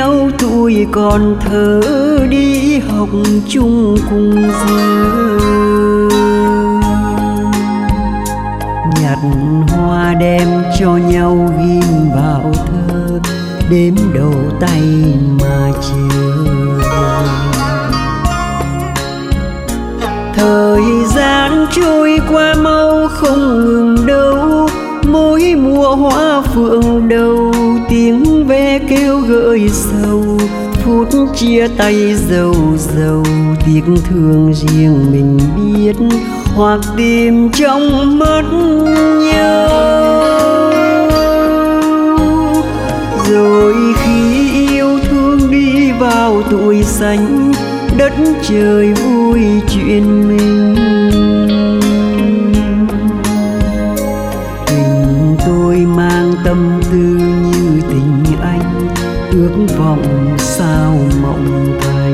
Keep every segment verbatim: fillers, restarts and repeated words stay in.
nhau tuổi còn thơ, đi học chung cùng giờ. Nhặt hoa đem cho nhau ghim vào thơ, đếm đầu tay mà chờ. Thời gian trôi qua mau không ngừng đâu, mỗi mùa hoa phượng đầu, tiếng ve kêu gợi sầu. Phút chia tay dầu dầu, tiếc thương riêng mình biết, hoặc tìm trong mất nhau. Rồi khi yêu thương đi vào tuổi xanh, đất trời vui chuyện mình. Tình tôi mang tâm tư như tình anh, ước vọng sao mộng thành.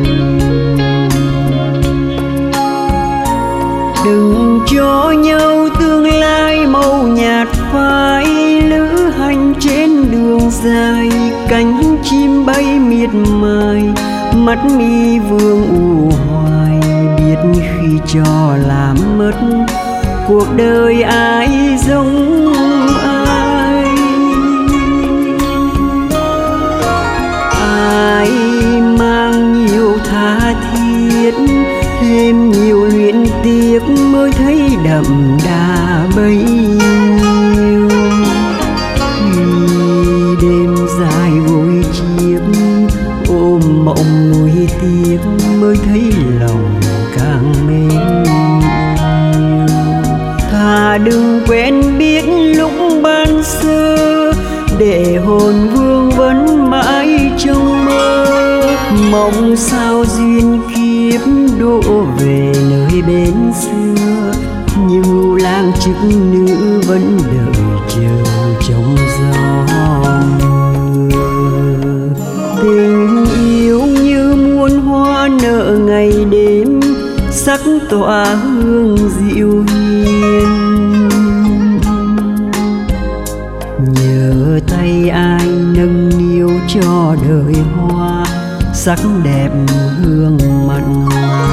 Đừng cho nhau tương lai màu nhạt phai, lữ hành trên đường dài, cánh chim bay miệt mài, mắt mi vương u hoài. Biết khi cho làm mất cuộc đời ai giống ai. Ai mang nhiều tha thiết, thêm nhiều luyện tiếc, mới thấy đậm đà bấy nhiêu. Khi đêm dài gối chiếc, ôm mộng nuối tiếc, mới thấy lòng càng mến yêu. Thà đừng quen biết lúc ban sơ, để hồn vương vẫn mãi trong mơ. Mong sao duyên kiếp đổ về nơi bên xưa, như ngưu lang chức nữ vẫn đợi chờ trong gió mưa. Tình yêu như muôn hoa nở ngày đêm, sắc tỏa hương dịu hiền. Nhờ tay ai nâng niu cho đời hoa, sắc đẹp hương mặn ngọt.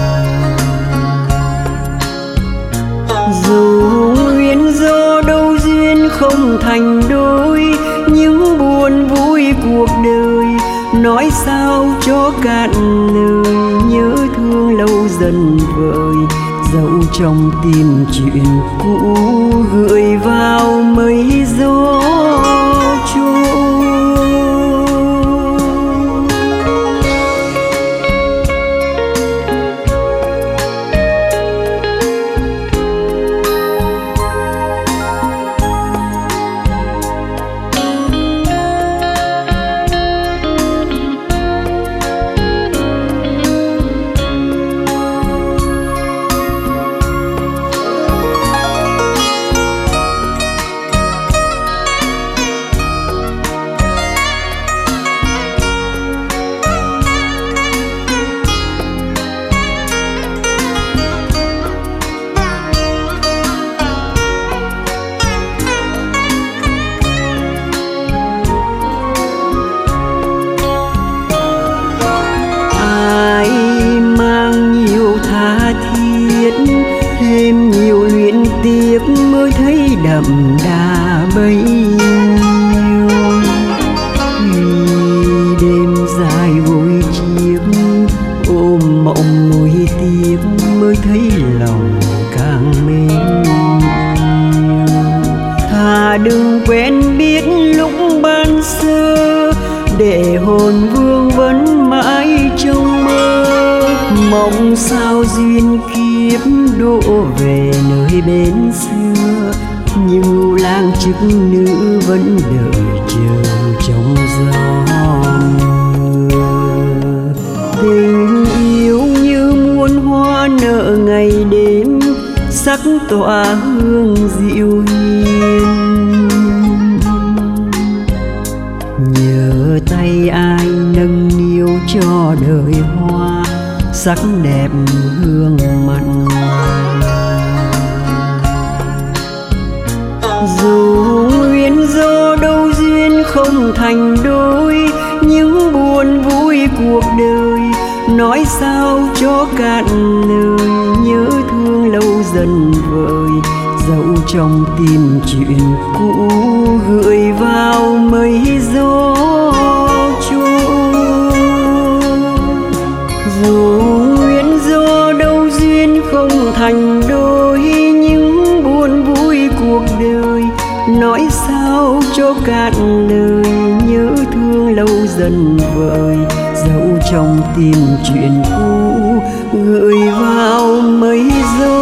Dù nguyên do đâu duyên không thành đôi, những buồn vui cuộc đời nói sao cho cạn lời. Nhớ thương lâu dần vơi, dẫu trong tim chuyện cũ, gửi vào mây gió trôi. Thêm nhiều luyện tiếc, mới thấy đậm đà bấy nhiêu. Khi đêm dài gối chiếc, ôm mộng nuối tiếc, mới thấy lòng càng mến yêu. Thà đừng quen biết lúc ban sơ, để hồn vương vẫn mãi trong mơ. Mong sao duyên kiếp đổ về nơi bên xưa, như ngưu lang chức nữ vẫn đợi chờ trong gió mưa. Tình yêu như muôn hoa nở ngày đêm, sắc tỏa hương dịu hiền. Nhờ tay ai nâng niu cho đời hoa, sắc đẹp hương mặn ngọt. Dù nguyên do đâu duyên không thành đôi, những buồn nói sao cho cạn lời, nhớ thương lâu dần vơi, dẫu trong tim chuyện cũ gửi vào mây gió trôi. Dù nguyện do đâu duyên không thành đôi, những buồn vui cuộc đời nói sao cho cạn lời, nhớ thương lâu dần vơi, dẫu trong tim chuyện cũ gửi vào mây gió.